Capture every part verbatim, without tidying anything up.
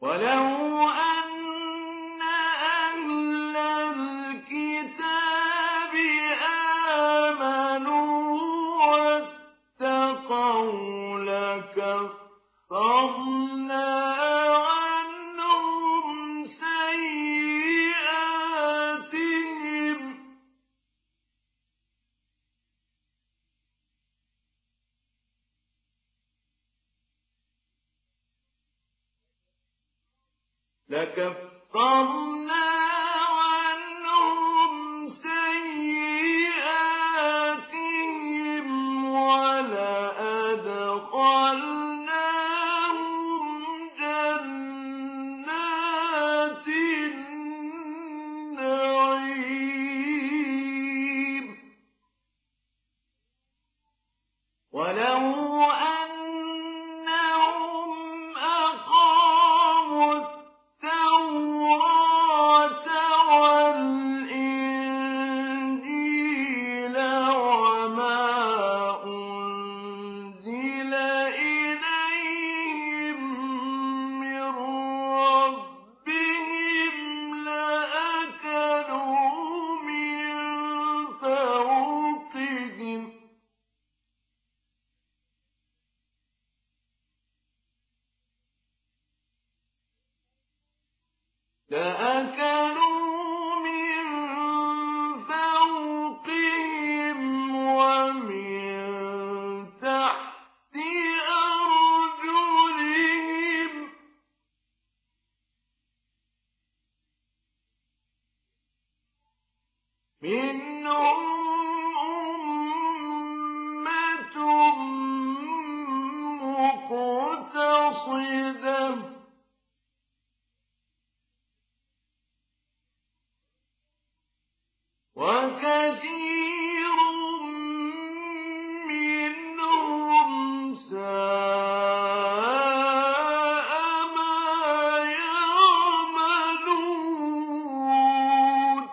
ولو أن أهل الكتاب آمنوا واتقوا لكفرنا عنهم سيئاتهم لكفرنا عنهم سيئاتهم ولأدخلناهم جنات النعيم ولو أنهم أقاموا التوراة والإنجيل وما أنزل إليهم من ربهم لأكلوا من فوقهم لأكلوا من فوقهم ومن تحت أرجلهم منهم أمة مقتصدة وكثير منهم ساء ما يعملون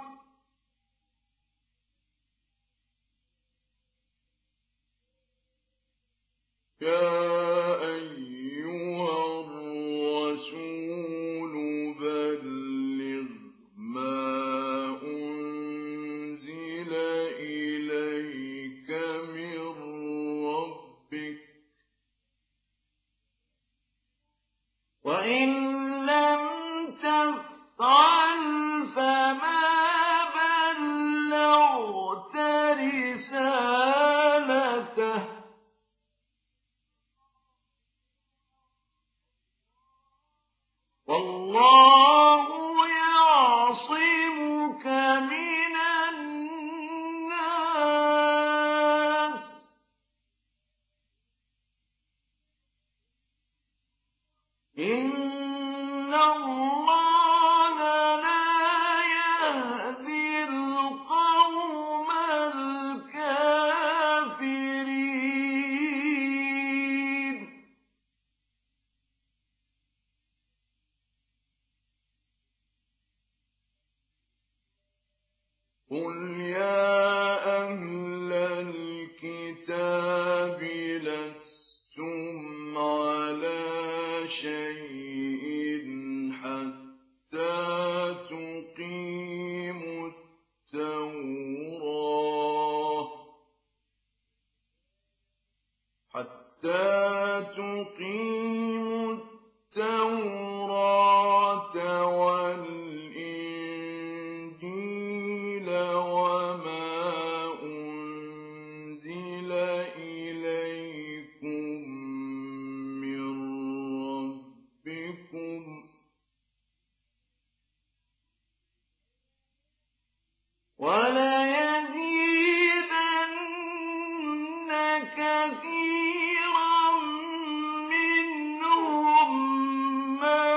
يا أيها الرسول بلغ ما أنزل إليك من ربك وإن لم تفعل فما بلغت رسالته والله يعصمك من الناس إن الله لا يهدي القوم الكافرين قل يا أهل الكتاب لستم على شيء حتى تقيموا التوراة حتى تقيموا التوراة والإنجيل وما أنزل إليكم من ربكم وليزيدن كثيرا منهم ما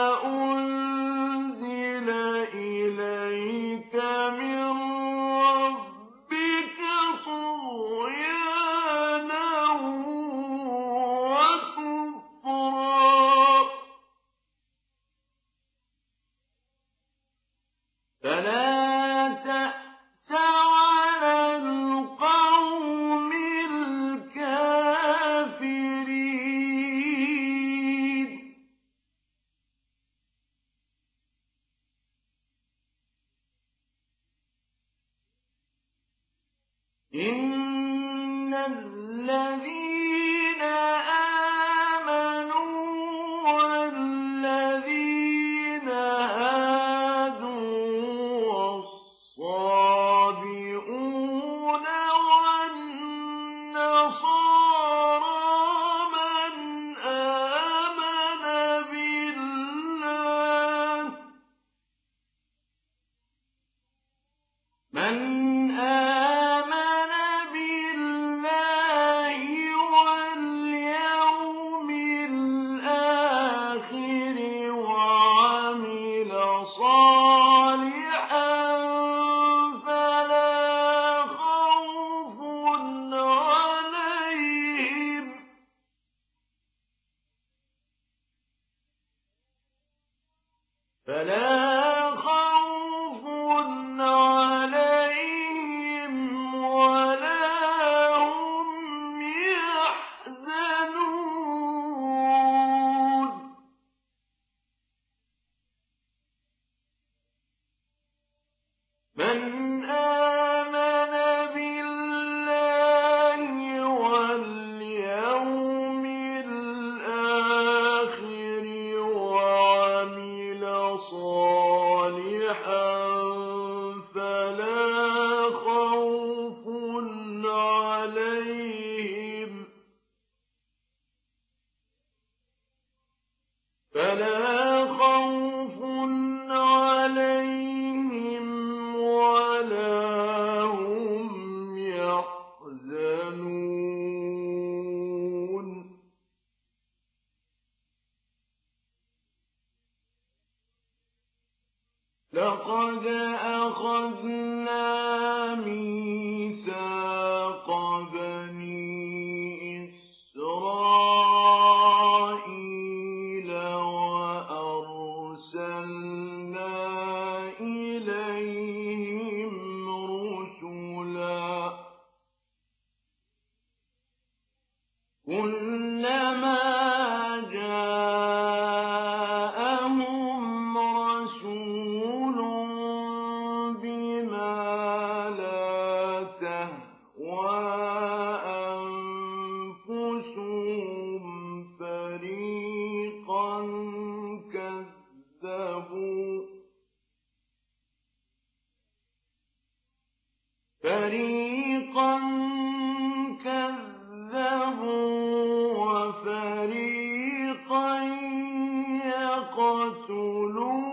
أنزل إليك من ربك طغيانا وكفرا فلا تأس على القوم الكافرين إِنَّ الَّذِينَ آمَنُوا وَالَّذِينَ هَادُوا وَالصَّابِئُونَ وَالنَّصَارَىٰ مَنْ آمَنَ بالله من آمن بالله واليوم الآخر وعمل صالحا فلا خوف عليهم فلا خوف عليهم ولا هم يحزنون من آمن بالله واليوم الآخر وعمل صالحا فلا خوف عليهم فلا خوف عليهم ولا هم يحزنون لقد أخذنا ميثاق بني إسرائيل وأرسلنا إليهم رسلا كلما جاءهم رسول بما لا تهوى أنفسهم فريقا كذبوا فريقا كذبوا وفريقا يقتلون